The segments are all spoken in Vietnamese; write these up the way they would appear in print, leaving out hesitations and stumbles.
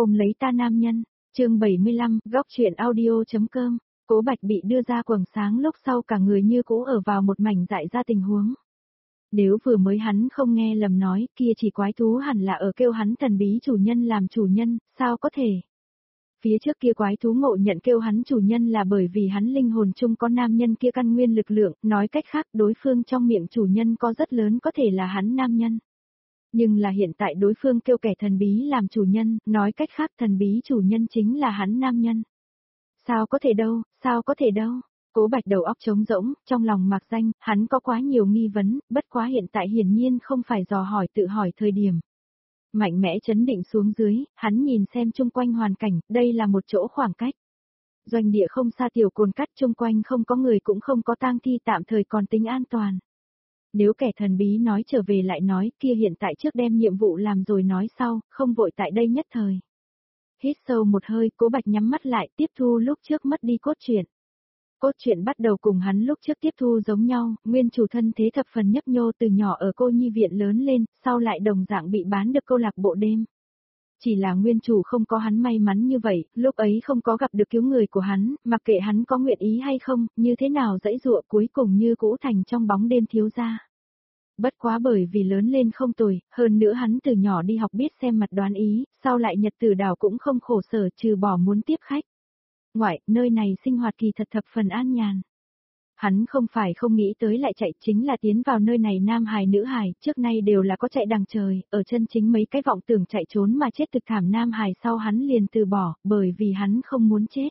Ôm lấy ta nam nhân, chương 75, góc chuyện audio.com, Cố Bạch bị đưa ra quầng sáng lúc sau cả người như cũ ở vào một mảnh dại ra tình huống. Nếu vừa mới hắn không nghe lầm nói, kia chỉ quái thú hẳn là ở kêu hắn thần bí chủ nhân làm chủ nhân, sao có thể? Phía trước kia quái thú ngộ nhận kêu hắn chủ nhân là bởi vì hắn linh hồn chung có nam nhân kia căn nguyên lực lượng, nói cách khác đối phương trong miệng chủ nhân có rất lớn có thể là hắn nam nhân. Nhưng là hiện tại đối phương kêu kẻ thần bí làm chủ nhân, nói cách khác thần bí chủ nhân chính là hắn nam nhân. Sao có thể đâu, sao có thể đâu? Cố Bạch đầu óc trống rỗng, trong lòng mạc danh, hắn có quá nhiều nghi vấn, bất quá hiện tại hiển nhiên không phải dò hỏi tự hỏi thời điểm. Mạnh mẽ chấn định xuống dưới, hắn nhìn xem chung quanh hoàn cảnh, đây là một chỗ khoảng cách. Doanh địa không xa tiểu cồn cắt chung quanh không có người cũng không có tang thi tạm thời còn tính an toàn. Nếu kẻ thần bí nói trở về lại nói kia hiện tại trước đem nhiệm vụ làm rồi nói sau, không vội tại đây nhất thời. Hít sâu một hơi, Cố Bạch nhắm mắt lại tiếp thu lúc trước mất đi cốt truyện. Cốt truyện bắt đầu cùng hắn lúc trước tiếp thu giống nhau, nguyên chủ thân thế thập phần nhấp nhô từ nhỏ ở cô nhi viện lớn lên, sau lại đồng dạng bị bán được câu lạc bộ đêm. Chỉ là nguyên chủ không có hắn may mắn như vậy, lúc ấy không có gặp được cứu người của hắn, mặc kệ hắn có nguyện ý hay không, như thế nào dãy dụa cuối cùng như cũ thành trong bóng đêm thiếu gia. Bất quá bởi vì lớn lên không tồi, hơn nữa hắn từ nhỏ đi học biết xem mặt đoán ý, sau lại nhật tử đảo cũng không khổ sở trừ bỏ muốn tiếp khách. Ngoại, nơi này sinh hoạt kỳ thật thập phần an nhàn. Hắn không phải không nghĩ tới lại chạy chính là tiến vào nơi này nam hài nữ hài, trước nay đều là có chạy đằng trời, ở chân chính mấy cái vọng tưởng chạy trốn mà chết thực thảm nam hài sau hắn liền từ bỏ, bởi vì hắn không muốn chết.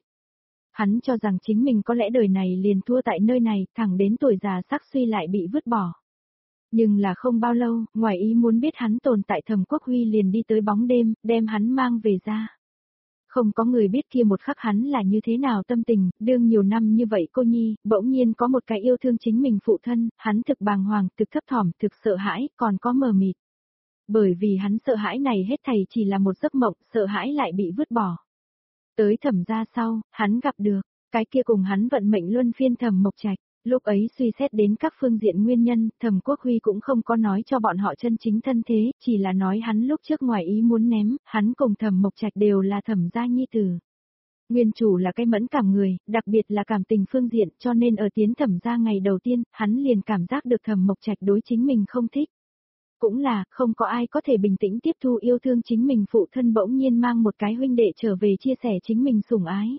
Hắn cho rằng chính mình có lẽ đời này liền thua tại nơi này, thẳng đến tuổi già sắc suy lại bị vứt bỏ. Nhưng là không bao lâu, ngoài ý muốn biết hắn tồn tại Thẩm Quốc Huy liền đi tới bóng đêm, đem hắn mang về ra. Không có người biết kia một khắc hắn là như thế nào tâm tình, đương nhiều năm như vậy cô nhi, bỗng nhiên có một cái yêu thương chính mình phụ thân, hắn thực bàng hoàng, thực thấp thỏm, thực sợ hãi, còn có mờ mịt. Bởi vì hắn sợ hãi này hết thảy chỉ là một giấc mộng, sợ hãi lại bị vứt bỏ. Tới Thẩm gia sau, hắn gặp được, cái kia cùng hắn vận mệnh luân phiên Thẩm Mộc Trạch. Lúc ấy suy xét đến các phương diện nguyên nhân, Thẩm Quốc Huy cũng không có nói cho bọn họ chân chính thân thế, chỉ là nói hắn lúc trước ngoài ý muốn ném, hắn cùng Thẩm Mộc Trạch đều là Thẩm gia nhi tử. Nguyên chủ là cái mẫn cảm người, đặc biệt là cảm tình phương diện, cho nên ở tiến Thẩm gia ngày đầu tiên, hắn liền cảm giác được Thẩm Mộc Trạch đối chính mình không thích. Cũng là, không có ai có thể bình tĩnh tiếp thu yêu thương chính mình phụ thân bỗng nhiên mang một cái huynh đệ trở về chia sẻ chính mình sủng ái.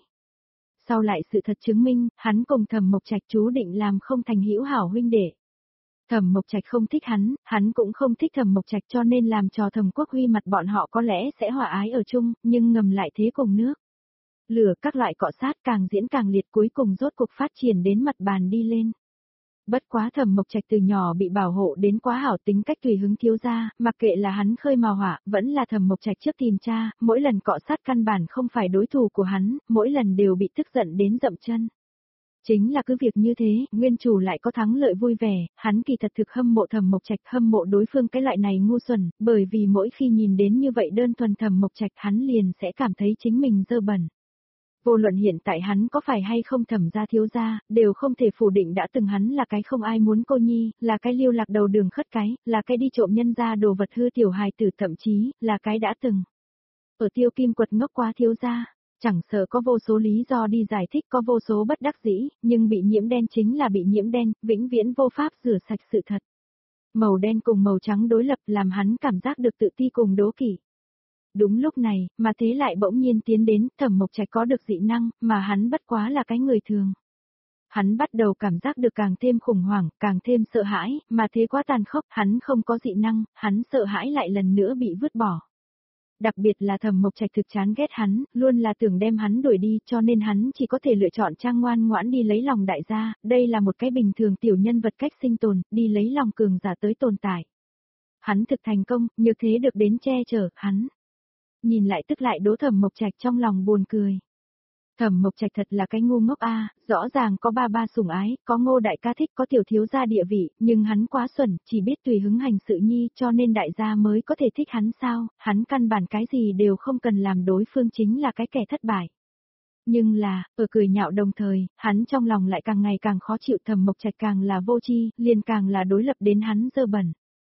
Sau lại sự thật chứng minh, hắn cùng Thẩm Mộc Trạch chú định làm không thành hữu hảo huynh đệ. Thẩm Mộc Trạch không thích hắn cũng không thích Thẩm Mộc Trạch cho nên làm cho Thẩm Quốc Huy mặt bọn họ có lẽ sẽ hòa ái ở chung, nhưng ngầm lại thế cùng nước. Lửa các loại cọ sát càng diễn càng liệt cuối cùng rốt cuộc phát triển đến mặt bàn đi lên. Bất quá Thẩm Mộc Trạch từ nhỏ bị bảo hộ đến quá hảo tính cách tùy hứng thiếu gia, mặc kệ là hắn khơi mào hỏa, vẫn là Thẩm Mộc Trạch trước tìm cha, mỗi lần cọ sát căn bản không phải đối thủ của hắn, mỗi lần đều bị tức giận đến dậm chân. Chính là cứ việc như thế, nguyên chủ lại có thắng lợi vui vẻ, hắn kỳ thật thực hâm mộ Thẩm Mộc Trạch, hâm mộ đối phương cái loại này ngu xuẩn, bởi vì mỗi khi nhìn đến như vậy đơn thuần Thẩm Mộc Trạch hắn liền sẽ cảm thấy chính mình dơ bẩn. Vô luận hiện tại hắn có phải hay không Thẩm gia thiếu gia, đều không thể phủ định đã từng hắn là cái không ai muốn cô nhi, là cái lưu lạc đầu đường khất cái, là cái đi trộm nhân gia đồ vật hư tiểu hài tử, thậm chí, là cái đã từng. Ở Tiêu Kim Quật ngốc quá thiếu gia, chẳng sợ có vô số lý do đi giải thích, có vô số bất đắc dĩ, nhưng bị nhiễm đen chính là bị nhiễm đen, vĩnh viễn vô pháp rửa sạch sự thật. Màu đen cùng màu trắng đối lập làm hắn cảm giác được tự ti cùng đố kỵ. Đúng lúc này, mà thế lại bỗng nhiên tiến đến, Thẩm Mộc Trạch có được dị năng, mà hắn bất quá là cái người thường. Hắn bắt đầu cảm giác được càng thêm khủng hoảng, càng thêm sợ hãi, mà thế quá tàn khốc, hắn không có dị năng, hắn sợ hãi lại lần nữa bị vứt bỏ. Đặc biệt là Thẩm Mộc Trạch thực chán ghét hắn, luôn là tưởng đem hắn đuổi đi, cho nên hắn chỉ có thể lựa chọn trang ngoan ngoãn đi lấy lòng đại gia, đây là một cái bình thường tiểu nhân vật cách sinh tồn, đi lấy lòng cường giả tới tồn tại. Hắn thực thành công, như thế được đến che chở, hắn. Nhìn lại tức lại đố Thẩm Mộc Trạch trong lòng buồn cười. Thẩm Mộc Trạch thật là cái ngu ngốc a, rõ ràng có ba sủng ái, có Ngô đại ca thích, có tiểu thiếu gia địa vị, nhưng hắn quá xuẩn, chỉ biết tùy hứng hành sự nhi, cho nên đại gia mới có thể thích hắn sao, hắn căn bản cái gì đều không cần làm, đối phương chính là cái kẻ thất bại. Nhưng là, ở cười nhạo đồng thời, hắn trong lòng lại càng ngày càng khó chịu, Thẩm Mộc Trạch càng là vô tri, liền càng là đối lập đến hắn dơ bẩn.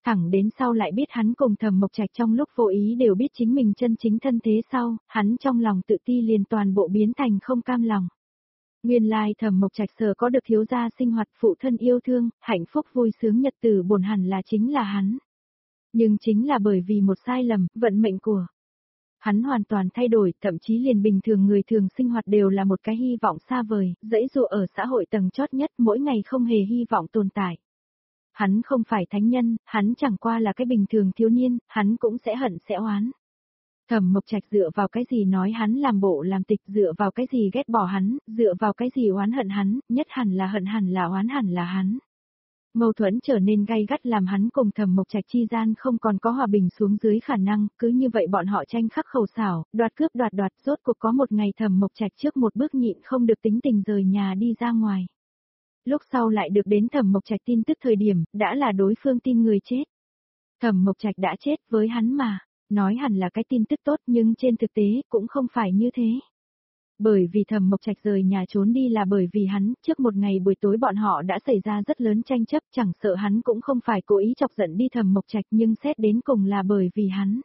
Thẳng đến sau lại biết hắn cùng Thẩm Mộc Trạch trong lúc vô ý đều biết chính mình chân chính thân thế sau, hắn trong lòng tự ti liền toàn bộ biến thành không cam lòng. Nguyên lai Thẩm Mộc Trạch sở có được thiếu gia sinh hoạt phụ thân yêu thương, hạnh phúc vui sướng nhật tử bổn hẳn là chính là hắn. Nhưng chính là bởi vì một sai lầm, vận mệnh của hắn hoàn toàn thay đổi, thậm chí liền bình thường người thường sinh hoạt đều là một cái hy vọng xa vời, dẫy dụa ở xã hội tầng chót nhất mỗi ngày không hề hy vọng tồn tại. Hắn không phải thánh nhân, hắn chẳng qua là cái bình thường thiếu niên, hắn cũng sẽ hận sẽ oán. Thẩm Mộc Trạch dựa vào cái gì nói hắn làm bộ làm tịch, dựa vào cái gì ghét bỏ hắn, dựa vào cái gì oán hận hắn, nhất hẳn là hận hẳn là oán hẳn là hắn. Mâu thuẫn trở nên gay gắt làm hắn cùng Thẩm Mộc Trạch chi gian không còn có hòa bình xuống dưới khả năng, cứ như vậy bọn họ tranh khắc khẩu xảo, đoạt cướp đoạt, rốt cuộc có một ngày Thẩm Mộc Trạch trước một bước nhịn không được tính tình rời nhà đi ra ngoài. Lúc sau lại được đến Thẩm Mộc Trạch tin tức thời điểm, đã là đối phương tin người chết. Thẩm Mộc Trạch đã chết với hắn mà, nói hẳn là cái tin tức tốt nhưng trên thực tế cũng không phải như thế. Bởi vì Thẩm Mộc Trạch rời nhà trốn đi là bởi vì hắn, trước một ngày buổi tối bọn họ đã xảy ra rất lớn tranh chấp, chẳng sợ hắn cũng không phải cố ý chọc giận đi Thẩm Mộc Trạch nhưng xét đến cùng là bởi vì hắn.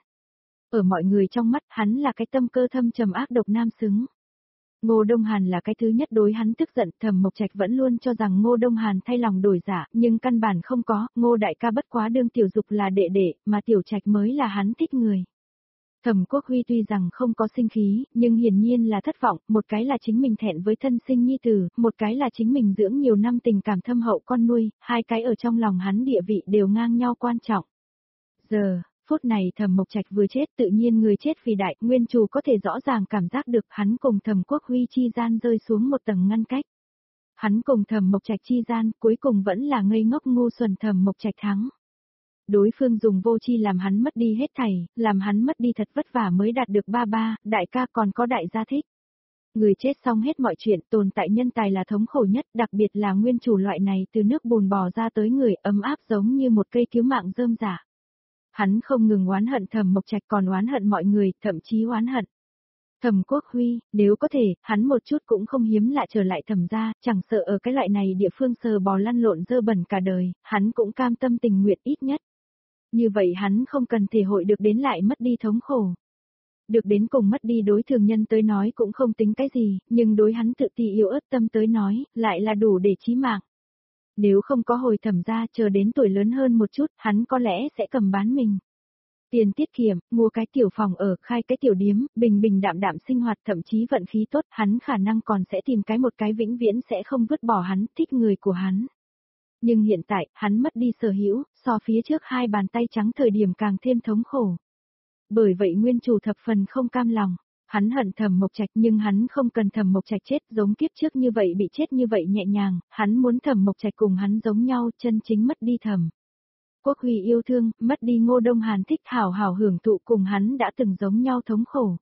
Ở mọi người trong mắt hắn là cái tâm cơ thâm trầm ác độc nam xứng. Ngô Đông Hàn là cái thứ nhất đối hắn tức giận, Thẩm Mộc Trạch vẫn luôn cho rằng Ngô Đông Hàn thay lòng đổi dạ, nhưng căn bản không có, Ngô đại ca bất quá đương Tiểu Dục là đệ đệ, mà Tiểu Trạch mới là hắn thích người. Thẩm Quốc Huy tuy rằng không có sinh khí, nhưng hiển nhiên là thất vọng, một cái là chính mình thẹn với thân sinh nhi tử, một cái là chính mình dưỡng nhiều năm tình cảm thâm hậu con nuôi, hai cái ở trong lòng hắn địa vị đều ngang nhau quan trọng. Giờ, phút này Thẩm Mộc Trạch vừa chết tự nhiên người chết vì đại, nguyên chủ có thể rõ ràng cảm giác được hắn cùng Thẩm Quốc Huy chi gian rơi xuống một tầng ngăn cách. Hắn cùng Thẩm Mộc Trạch chi gian cuối cùng vẫn là ngây ngốc ngu xuẩn Thẩm Mộc Trạch thắng. Đối phương dùng vô chi làm hắn mất đi hết thảy, làm hắn mất đi thật vất vả mới đạt được ba, đại ca còn có đại gia thích. Người chết xong hết mọi chuyện, tồn tại nhân tài là thống khổ nhất, đặc biệt là nguyên chủ loại này từ nước bùn bò ra tới người ấm áp giống như một cây cứu mạng rơm rả. Hắn không ngừng oán hận Thẩm Mộc Trạch còn oán hận mọi người, thậm chí oán hận Thẩm Quốc Huy, nếu có thể, hắn một chút cũng không hiếm lạ trở lại Thẩm gia, chẳng sợ ở cái loại này địa phương sờ bò lăn lộn dơ bẩn cả đời, hắn cũng cam tâm tình nguyện ít nhất. Như vậy hắn không cần thể hội được đến lại mất đi thống khổ. Được đến cùng mất đi đối thường nhân tới nói cũng không tính cái gì, nhưng đối hắn tự ti yếu ớt tâm tới nói, lại là đủ để chí mạng. Nếu không có hồi Thẩm gia chờ đến tuổi lớn hơn một chút, hắn có lẽ sẽ cầm bán mình. Tiền tiết kiệm, mua cái tiểu phòng ở, khai cái tiểu điếm, bình bình đạm đạm sinh hoạt, thậm chí vận khí tốt, hắn khả năng còn sẽ tìm cái một cái vĩnh viễn sẽ không vứt bỏ hắn, thích người của hắn. Nhưng hiện tại, hắn mất đi sở hữu, so phía trước hai bàn tay trắng thời điểm càng thêm thống khổ. Bởi vậy nguyên chủ thập phần không cam lòng, hắn hận Thẩm Mộc Trạch nhưng hắn không cần Thẩm Mộc Trạch chết giống kiếp trước như vậy bị chết như vậy nhẹ nhàng, hắn muốn Thẩm Mộc Trạch cùng hắn giống nhau, chân chính mất đi Thẩm Quốc Huy yêu thương, mất đi Ngô Đông Hàn thích hảo hảo hưởng thụ cùng hắn đã từng giống nhau thống khổ.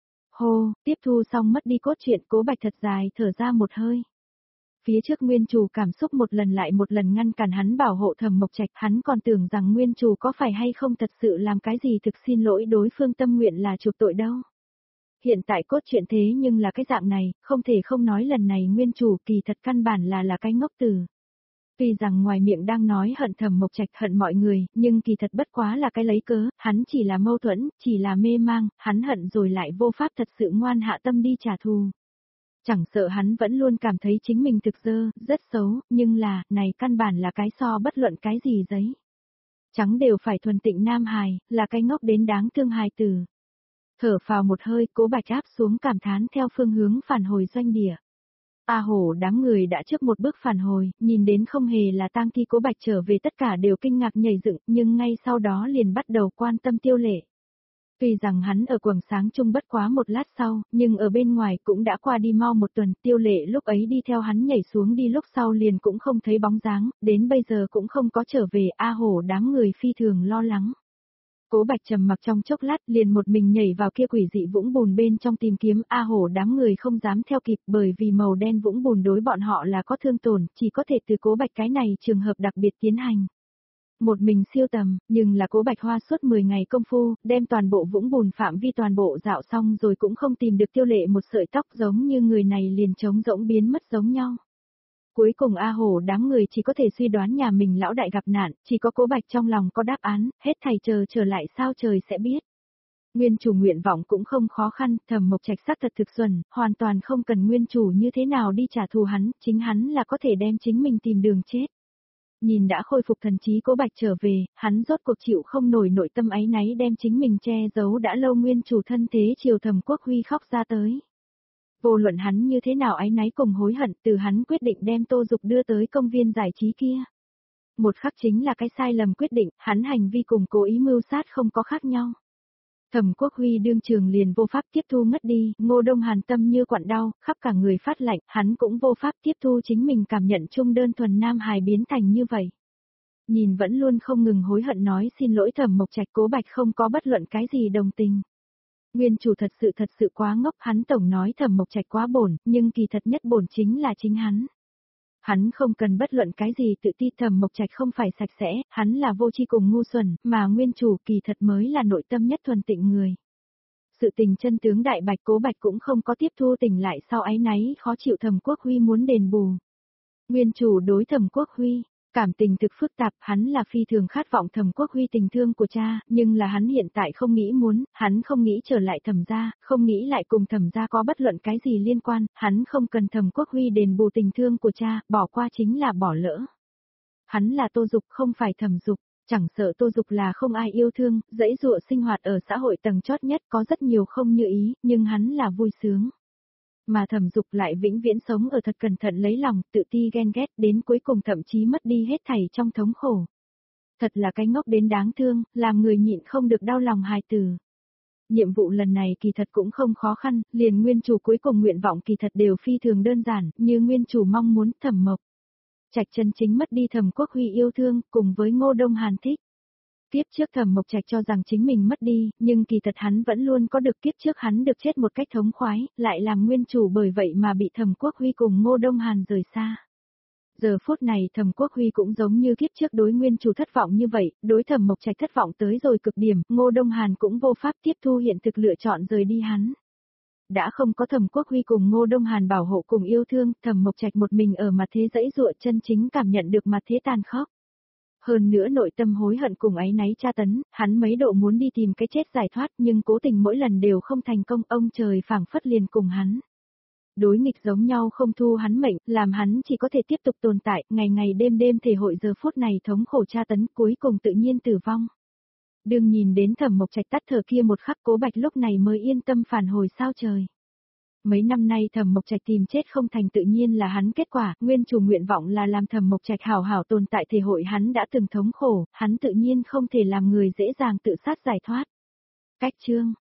Hô, tiếp thu xong mất đi cốt truyện, Cố Bạch thật dài thở ra một hơi. Phía trước nguyên chủ cảm xúc một lần lại một lần ngăn cản hắn bảo hộ Thẩm Mộc Trạch, hắn còn tưởng rằng nguyên chủ có phải hay không thật sự làm cái gì thực xin lỗi đối phương tâm nguyện là chuộc tội đâu. Hiện tại cốt truyện thế nhưng là cái dạng này, không thể không nói lần này nguyên chủ kỳ thật căn bản là cái ngốc tử. Tuy rằng ngoài miệng đang nói hận Thẩm Mộc Trạch hận mọi người, nhưng kỳ thật bất quá là cái lấy cớ, hắn chỉ là mâu thuẫn, chỉ là mê mang, hắn hận rồi lại vô pháp thật sự ngoan hạ tâm đi trả thù. Chẳng sợ hắn vẫn luôn cảm thấy chính mình thực dơ, rất xấu, nhưng là, này căn bản là cái so bất luận cái gì giấy. Trắng đều phải thuần tịnh nam hài, là cái ngốc đến đáng thương hài tử. Thở phào một hơi, Cố Bạch áp xuống cảm thán theo phương hướng phản hồi doanh địa. A Hổ đám người đã trước một bước phản hồi, nhìn đến không hề là tang thi Cố Bạch trở về tất cả đều kinh ngạc nhảy dựng, nhưng ngay sau đó liền bắt đầu quan tâm Tiêu Lệ. Tuy rằng hắn ở quầng sáng chung bất quá một lát sau, nhưng ở bên ngoài cũng đã qua đi mau một tuần, Tiêu Lệ lúc ấy đi theo hắn nhảy xuống đi lúc sau liền cũng không thấy bóng dáng, đến bây giờ cũng không có trở về, A Hổ đám người phi thường lo lắng. Cố Bạch trầm mặc trong chốc lát liền một mình nhảy vào kia quỷ dị vũng bùn bên trong tìm kiếm, A Hổ đám người không dám theo kịp bởi vì màu đen vũng bùn đối bọn họ là có thương tổn, chỉ có thể từ Cố Bạch cái này trường hợp đặc biệt tiến hành. Một mình siêu tầm, nhưng là Cố Bạch hoa suốt 10 ngày công phu, đem toàn bộ vũng bùn phạm vi toàn bộ dạo xong rồi cũng không tìm được Tiêu Lệ một sợi tóc, giống như người này liền trống rỗng biến mất giống nhau. Cuối cùng A Hổ đám người chỉ có thể suy đoán nhà mình lão đại gặp nạn, chỉ có Cố Bạch trong lòng có đáp án, hết thầy chờ trở lại sao trời sẽ biết. Nguyên chủ nguyện vọng cũng không khó khăn, Thẩm Mộc Trạch xác thật thực xuẩn, hoàn toàn không cần nguyên chủ như thế nào đi trả thù hắn, chính hắn là có thể đem chính mình tìm đường chết. Nhìn đã khôi phục thần trí Cố Bạch trở về, hắn rốt cuộc chịu không nổi nội tâm áy náy đem chính mình che giấu đã lâu nguyên chủ thân thế chiều Thẩm Quốc Huy khóc ra tới. Vô luận hắn như thế nào áy náy cùng hối hận từ hắn quyết định đem Tô Dục đưa tới công viên giải trí kia. Một khắc chính là cái sai lầm quyết định, hắn hành vi cùng cố ý mưu sát không có khác nhau. Thẩm Quốc Huy đương trường liền vô pháp tiếp thu ngất đi, Ngô Đông Hàn tâm như quặn đau, khắp cả người phát lạnh, hắn cũng vô pháp tiếp thu chính mình cảm nhận chung đơn thuần nam hài biến thành như vậy. Nhìn vẫn luôn không ngừng hối hận nói xin lỗi Thẩm Mộc Trạch, Cố Bạch không có bất luận cái gì đồng tình. Nguyên chủ thật sự quá ngốc, hắn tổng nói Thẩm Mộc Trạch quá bổn, nhưng kỳ thật nhất bổn chính là chính hắn. Hắn không cần bất luận cái gì tự ti, Thẩm Mộc Trạch không phải sạch sẽ, hắn là vô tri cùng ngu xuẩn, mà nguyên chủ kỳ thật mới là nội tâm nhất thuần tịnh người. Sự tình chân tướng đại bạch, Cố Bạch cũng không có tiếp thu tỉnh lại sau áy náy khó chịu, Thẩm Quốc Huy muốn đền bù. Nguyên chủ đối Thẩm Quốc Huy, cảm tình thực phức tạp, hắn là phi thường khát vọng Thẩm Quốc Huy tình thương của cha, nhưng là hắn hiện tại không nghĩ muốn, hắn không nghĩ trở lại Thẩm gia, không nghĩ lại cùng Thẩm gia có bất luận cái gì liên quan, hắn không cần Thẩm Quốc Huy đền bù tình thương của cha, bỏ qua chính là bỏ lỡ. Hắn là Tô Dục không phải Thẩm Dục, chẳng sợ Tô Dục là không ai yêu thương, dãy dụa sinh hoạt ở xã hội tầng chót nhất có rất nhiều không như ý, nhưng hắn là vui sướng. Mà Thẩm Dục lại vĩnh viễn sống ở thật cẩn thận lấy lòng, tự ti ghen ghét, đến cuối cùng thậm chí mất đi hết thảy trong thống khổ. Thật là cái ngốc đến đáng thương, làm người nhịn không được đau lòng hài tử. Nhiệm vụ lần này kỳ thật cũng không khó khăn, liền nguyên chủ cuối cùng nguyện vọng kỳ thật đều phi thường đơn giản, như nguyên chủ mong muốn Thẩm Mộc Trạch chân chính mất đi Thẩm Quốc Huy yêu thương, cùng với Ngô Đông Hàn thích. Kiếp trước Thẩm Mộc Trạch cho rằng chính mình mất đi, nhưng kỳ thật hắn vẫn luôn có được, kiếp trước hắn được chết một cách thống khoái, lại làm nguyên chủ bởi vậy mà bị Thẩm Quốc Huy cùng Ngô Đông Hàn rời xa. Giờ phút này Thẩm Quốc Huy cũng giống như kiếp trước đối nguyên chủ thất vọng như vậy, đối Thẩm Mộc Trạch thất vọng tới rồi cực điểm, Ngô Đông Hàn cũng vô pháp tiếp thu hiện thực lựa chọn rời đi hắn. Đã không có Thẩm Quốc Huy cùng Ngô Đông Hàn bảo hộ cùng yêu thương, Thẩm Mộc Trạch một mình ở mặt thế dãy dụa, chân chính cảm nhận được mặt thế tàn khốc. Hơn nữa nội tâm hối hận cùng áy náy tra tấn, hắn mấy độ muốn đi tìm cái chết giải thoát nhưng cố tình mỗi lần đều không thành công, ông trời phảng phất liền cùng hắn. Đối nghịch giống nhau không thu hắn mệnh, làm hắn chỉ có thể tiếp tục tồn tại, ngày ngày đêm đêm thể hội giờ phút này thống khổ tra tấn, cuối cùng tự nhiên tử vong. Đừng nhìn đến Thẩm Mộc Trạch tắt thở kia một khắc, Cố Bạch lúc này mới yên tâm phản hồi sao trời. Mấy năm nay Thẩm Mộc Trạch tìm chết không thành tự nhiên là hắn kết quả, nguyên chủ nguyện vọng là làm Thẩm Mộc Trạch hảo hảo tồn tại thể hội hắn đã từng thống khổ, hắn tự nhiên không thể làm người dễ dàng tự sát giải thoát. Cách chương